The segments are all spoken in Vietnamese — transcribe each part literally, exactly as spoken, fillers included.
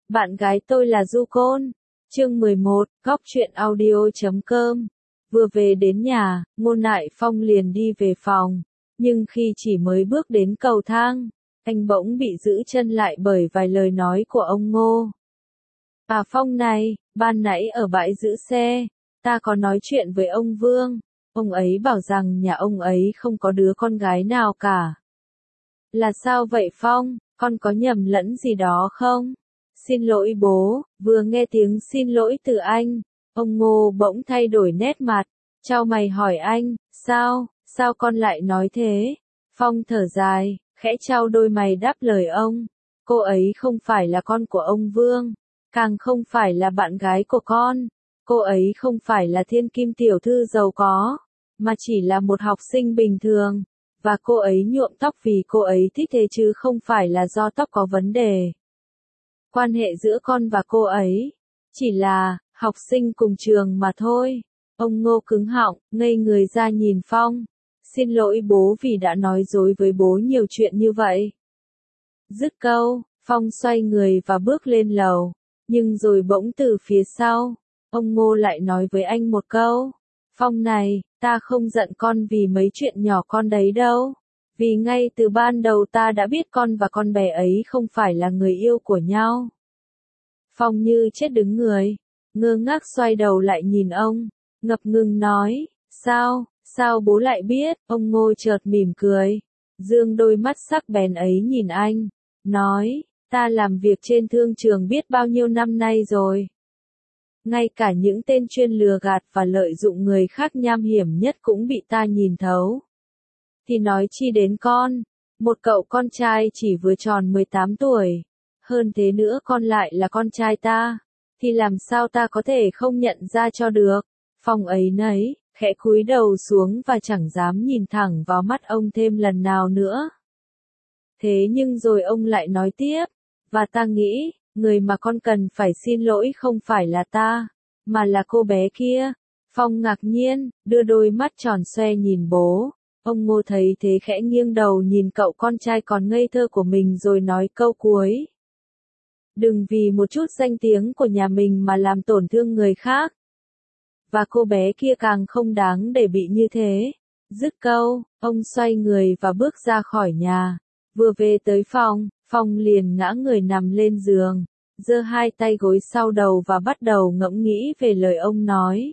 Bạn gái tôi là Du Côn. Chương mười một, góc truyện audio chấm com. Vừa về đến nhà, Ngô Nại Phong liền đi về phòng. Nhưng khi chỉ mới bước đến cầu thang, anh bỗng bị giữ chân lại bởi vài lời nói của ông Ngô. À Phong này, ban nãy ở bãi giữ xe, ta có nói chuyện với ông Vương. Ông ấy bảo rằng nhà ông ấy không có đứa con gái nào cả. Là sao vậy Phong, con có nhầm lẫn gì đó không? Xin lỗi bố, vừa nghe tiếng xin lỗi từ anh, ông Ngô bỗng thay đổi nét mặt, chau mày hỏi anh, sao, sao con lại nói thế? Phong thở dài, khẽ chau đôi mày đáp lời ông, cô ấy không phải là con của ông Vương, càng không phải là bạn gái của con, cô ấy không phải là thiên kim tiểu thư giàu có, mà chỉ là một học sinh bình thường, và cô ấy nhuộm tóc vì cô ấy thích thế chứ không phải là do tóc có vấn đề. Quan hệ giữa con và cô ấy, chỉ là, học sinh cùng trường mà thôi. Ông Ngô cứng họng, ngây người ra nhìn Phong. Xin lỗi bố vì đã nói dối với bố nhiều chuyện như vậy. Dứt câu, Phong xoay người và bước lên lầu. Nhưng rồi bỗng từ phía sau, ông Ngô lại nói với anh một câu. Phong này, ta không giận con vì mấy chuyện nhỏ con đấy đâu. Vì ngay từ ban đầu ta đã biết con và con bé ấy không phải là người yêu của nhau. Phong như chết đứng người, ngơ ngác xoay đầu lại nhìn ông, ngập ngừng nói, sao, sao bố lại biết, ông Ngô chợt mỉm cười, dương đôi mắt sắc bén ấy nhìn anh, nói, ta làm việc trên thương trường biết bao nhiêu năm nay rồi. Ngay cả những tên chuyên lừa gạt và lợi dụng người khác nham hiểm nhất cũng bị ta nhìn thấu. Thì nói chi đến con, một cậu con trai chỉ vừa tròn mười tám tuổi, hơn thế nữa con lại là con trai ta, thì làm sao ta có thể không nhận ra cho được. Phong ấy nấy, khẽ cúi đầu xuống và chẳng dám nhìn thẳng vào mắt ông thêm lần nào nữa. Thế nhưng rồi ông lại nói tiếp, và ta nghĩ, người mà con cần phải xin lỗi không phải là ta, mà là cô bé kia. Phong ngạc nhiên, đưa đôi mắt tròn xoe nhìn bố. Ông Ngô thấy thế khẽ nghiêng đầu nhìn cậu con trai còn ngây thơ của mình rồi nói câu cuối. Đừng vì một chút danh tiếng của nhà mình mà làm tổn thương người khác. Và cô bé kia càng không đáng để bị như thế. Dứt câu, ông xoay người và bước ra khỏi nhà. Vừa về tới phòng, Phong liền ngã người nằm lên giường, giơ hai tay gối sau đầu và bắt đầu ngẫm nghĩ về lời ông nói.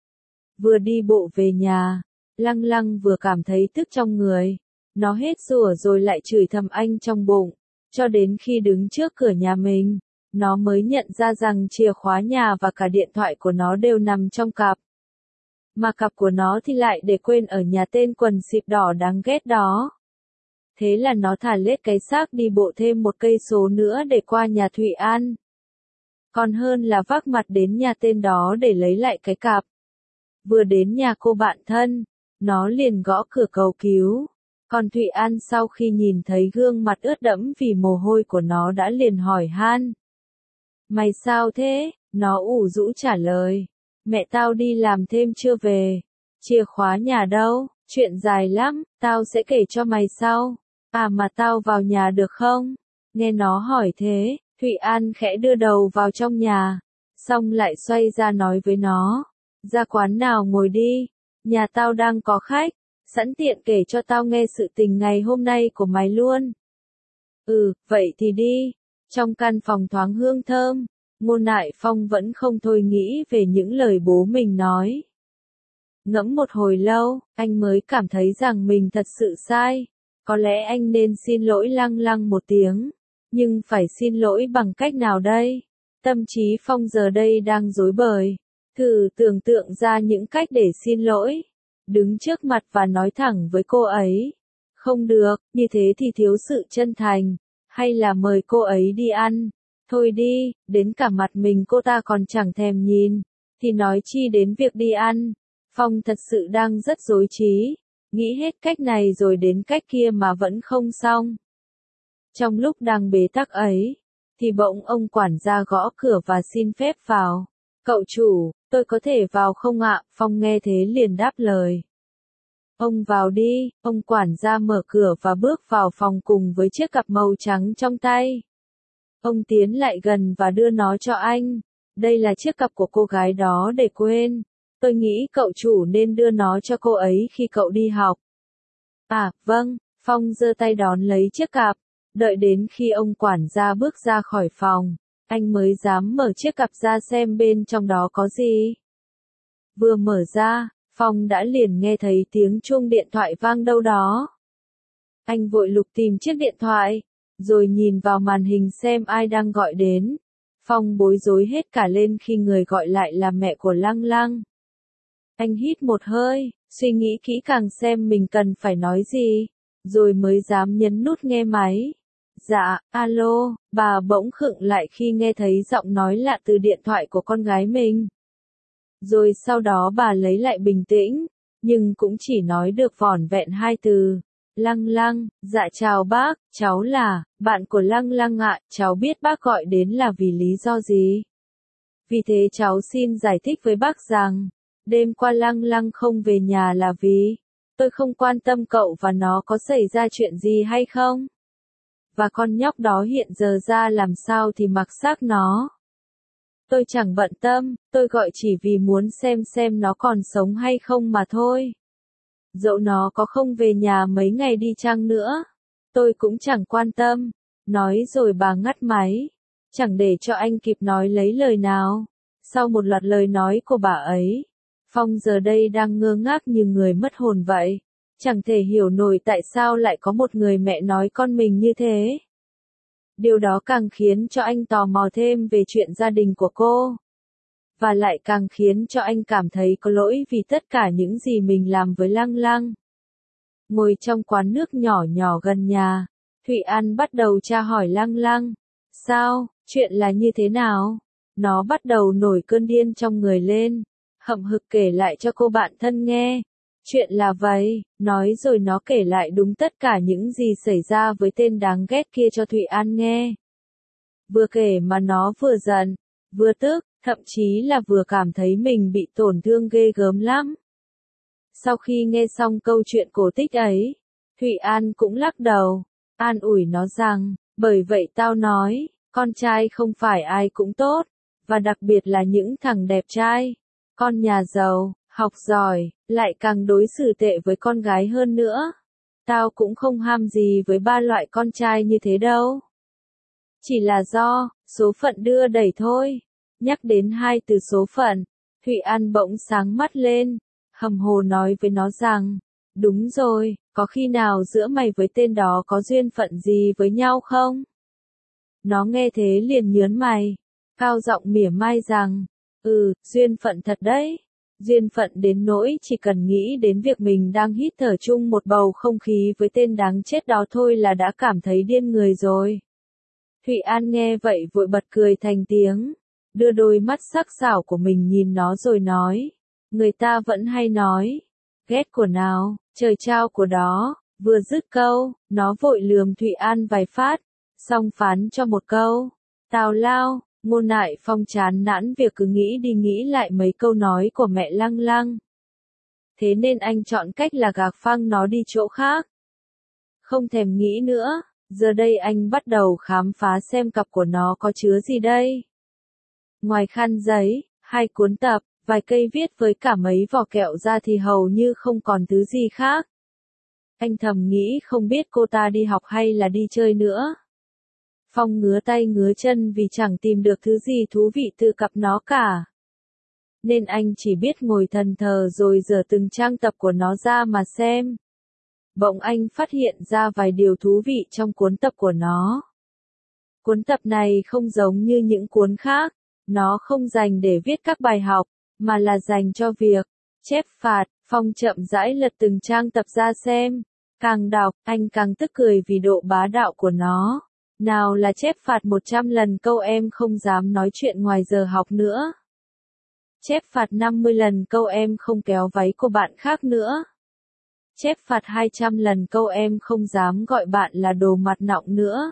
Vừa đi bộ về nhà, Lăng Lăng vừa cảm thấy tức trong người. Nó hết rủa rồi lại chửi thầm anh trong bụng. Cho đến khi đứng trước cửa nhà mình, nó mới nhận ra rằng chìa khóa nhà và cả điện thoại của nó đều nằm trong cặp. Mà cặp của nó thì lại để quên ở nhà tên quần xịp đỏ đáng ghét đó. Thế là nó thả lết cái xác đi bộ thêm một cây số nữa để qua nhà Thụy An. Còn hơn là vác mặt đến nhà tên đó để lấy lại cái cặp. Vừa đến nhà cô bạn thân, nó liền gõ cửa cầu cứu. Còn Thụy An sau khi nhìn thấy gương mặt ướt đẫm vì mồ hôi của nó đã liền hỏi han. Mày sao thế? Nó ủ rũ trả lời. Mẹ tao đi làm thêm chưa về. Chìa khóa nhà đâu? Chuyện dài lắm, tao sẽ kể cho mày sau. À mà tao vào nhà được không? Nghe nó hỏi thế, Thụy An khẽ đưa đầu vào trong nhà. Xong lại xoay ra nói với nó. Ra quán nào ngồi đi. Nhà tao đang có khách. Sẵn tiện kể cho tao nghe sự tình ngày hôm nay của mày luôn. Ừ, vậy thì đi. Trong căn phòng thoáng hương thơm, Ngô Nại Phong vẫn không thôi nghĩ về những lời bố mình nói. Ngẫm một hồi lâu, anh mới cảm thấy rằng mình thật sự sai. Có lẽ anh nên xin lỗi Lăng Lăng một tiếng. Nhưng phải xin lỗi bằng cách nào đây? Tâm trí Phong giờ đây đang rối bời. Thử tưởng tượng ra những cách để xin lỗi. Đứng trước mặt và nói thẳng với cô ấy. Không được, như thế thì thiếu sự chân thành. Hay là mời cô ấy đi ăn. Thôi đi, đến cả mặt mình cô ta còn chẳng thèm nhìn. Thì nói chi đến việc đi ăn. Phong thật sự đang rất rối trí. Nghĩ hết cách này rồi đến cách kia mà vẫn không xong. Trong lúc đang bế tắc ấy, thì bỗng ông quản gia gõ cửa và xin phép vào. Cậu chủ, tôi có thể vào không ạ? Phong nghe thế liền đáp lời. Ông vào đi, ông quản gia mở cửa và bước vào phòng cùng với chiếc cặp màu trắng trong tay. Ông tiến lại gần và đưa nó cho anh. Đây là chiếc cặp của cô gái đó để quên. Tôi nghĩ cậu chủ nên đưa nó cho cô ấy khi cậu đi học. À, vâng, Phong giơ tay đón lấy chiếc cặp. Đợi đến khi ông quản gia bước ra khỏi phòng, anh mới dám mở chiếc cặp ra xem bên trong đó có gì. Vừa mở ra, Phong đã liền nghe thấy tiếng chuông điện thoại vang đâu đó. Anh vội lục tìm chiếc điện thoại, rồi nhìn vào màn hình xem ai đang gọi đến. Phong bối rối hết cả lên khi người gọi lại là mẹ của Lăng Lăng. Anh hít một hơi, suy nghĩ kỹ càng xem mình cần phải nói gì, rồi mới dám nhấn nút nghe máy. Dạ, alo, bà bỗng khựng lại khi nghe thấy giọng nói lạ từ điện thoại của con gái mình. Rồi sau đó bà lấy lại bình tĩnh, nhưng cũng chỉ nói được vỏn vẹn hai từ. Lăng Lăng, dạ chào bác, cháu là, bạn của Lăng Lăng ạ, cháu biết bác gọi đến là vì lý do gì. Vì thế cháu xin giải thích với bác rằng, đêm qua Lăng Lăng không về nhà là vì, tôi không quan tâm cậu và nó có xảy ra chuyện gì hay không. Và con nhóc đó hiện giờ ra làm sao thì mặc xác nó. Tôi chẳng bận tâm, tôi gọi chỉ vì muốn xem xem nó còn sống hay không mà thôi. Dẫu nó có không về nhà mấy ngày đi chăng nữa, tôi cũng chẳng quan tâm. Nói rồi bà ngắt máy, chẳng để cho anh kịp nói lấy lời nào. Sau một loạt lời nói của bà ấy, Phong giờ đây đang ngơ ngác như người mất hồn vậy. Chẳng thể hiểu nổi tại sao lại có một người mẹ nói con mình như thế. Điều đó càng khiến cho anh tò mò thêm về chuyện gia đình của cô. Và lại càng khiến cho anh cảm thấy có lỗi vì tất cả những gì mình làm với Lăng Lăng. Ngồi trong quán nước nhỏ nhỏ gần nhà, Thụy An bắt đầu tra hỏi Lăng Lăng. Sao, chuyện là như thế nào? Nó bắt đầu nổi cơn điên trong người lên, hậm hực kể lại cho cô bạn thân nghe. Chuyện là vậy, nói rồi nó kể lại đúng tất cả những gì xảy ra với tên đáng ghét kia cho Thụy An nghe. Vừa kể mà nó vừa giận, vừa tức, thậm chí là vừa cảm thấy mình bị tổn thương ghê gớm lắm. Sau khi nghe xong câu chuyện cổ tích ấy, Thụy An cũng lắc đầu, an ủi nó rằng, bởi vậy tao nói, con trai không phải ai cũng tốt, và đặc biệt là những thằng đẹp trai, con nhà giàu, học giỏi, lại càng đối xử tệ với con gái hơn nữa. Tao cũng không ham gì với ba loại con trai như thế đâu. Chỉ là do, số phận đưa đẩy thôi. Nhắc đến hai từ số phận, Thụy An bỗng sáng mắt lên, hầm hồ nói với nó rằng, đúng rồi, có khi nào giữa mày với tên đó có duyên phận gì với nhau không? Nó nghe thế liền nhớn mày, cao giọng mỉa mai rằng, ừ, duyên phận thật đấy. Duyên phận đến nỗi chỉ cần nghĩ đến việc mình đang hít thở chung một bầu không khí với tên đáng chết đó thôi là đã cảm thấy điên người rồi. Thụy An nghe vậy vội bật cười thành tiếng, đưa đôi mắt sắc sảo của mình nhìn nó rồi nói, người ta vẫn hay nói, ghét của nào, trời trao của đó. Vừa dứt câu, nó vội lườm Thụy An vài phát, xong phán cho một câu, tào lao. Ngô Nại Phong chán nản việc cứ nghĩ đi nghĩ lại mấy câu nói của mẹ Lăng Lăng. Thế nên anh chọn cách là gạc phăng nó đi chỗ khác. Không thèm nghĩ nữa, giờ đây anh bắt đầu khám phá xem cặp của nó có chứa gì đây. Ngoài khăn giấy, hai cuốn tập, vài cây viết với cả mấy vỏ kẹo ra thì hầu như không còn thứ gì khác. Anh thầm nghĩ không biết cô ta đi học hay là đi chơi nữa. Phong ngứa tay ngứa chân vì chẳng tìm được thứ gì thú vị từ cặp nó cả. Nên anh chỉ biết ngồi thần thờ rồi dở từng trang tập của nó ra mà xem. Bỗng anh phát hiện ra vài điều thú vị trong cuốn tập của nó. Cuốn tập này không giống như những cuốn khác, nó không dành để viết các bài học, mà là dành cho việc chép phạt. Phong chậm rãi lật từng trang tập ra xem. Càng đọc, anh càng tức cười vì độ bá đạo của nó. Nào là chép phạt một trăm lần câu em không dám nói chuyện ngoài giờ học nữa. Chép phạt năm mươi lần câu em không kéo váy của bạn khác nữa. Chép phạt hai trăm lần câu em không dám gọi bạn là đồ mặt nọng nữa.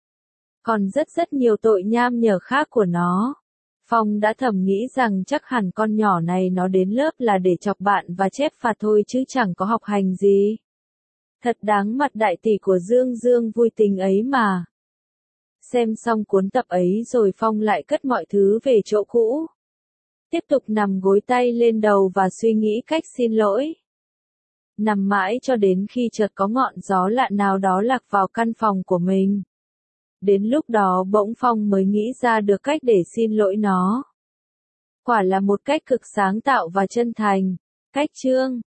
Còn rất rất nhiều tội nham nhở khác của nó. Phong đã thầm nghĩ rằng chắc hẳn con nhỏ này nó đến lớp là để chọc bạn và chép phạt thôi chứ chẳng có học hành gì. Thật đáng mặt đại tỷ của Dương Dương vui tính ấy mà. Xem xong cuốn tập ấy rồi Phong lại cất mọi thứ về chỗ cũ. Tiếp tục nằm gối tay lên đầu và suy nghĩ cách xin lỗi. Nằm mãi cho đến khi chợt có ngọn gió lạ nào đó lạc vào căn phòng của mình. Đến lúc đó bỗng Phong mới nghĩ ra được cách để xin lỗi nó. Quả là một cách cực sáng tạo và chân thành. Cách chương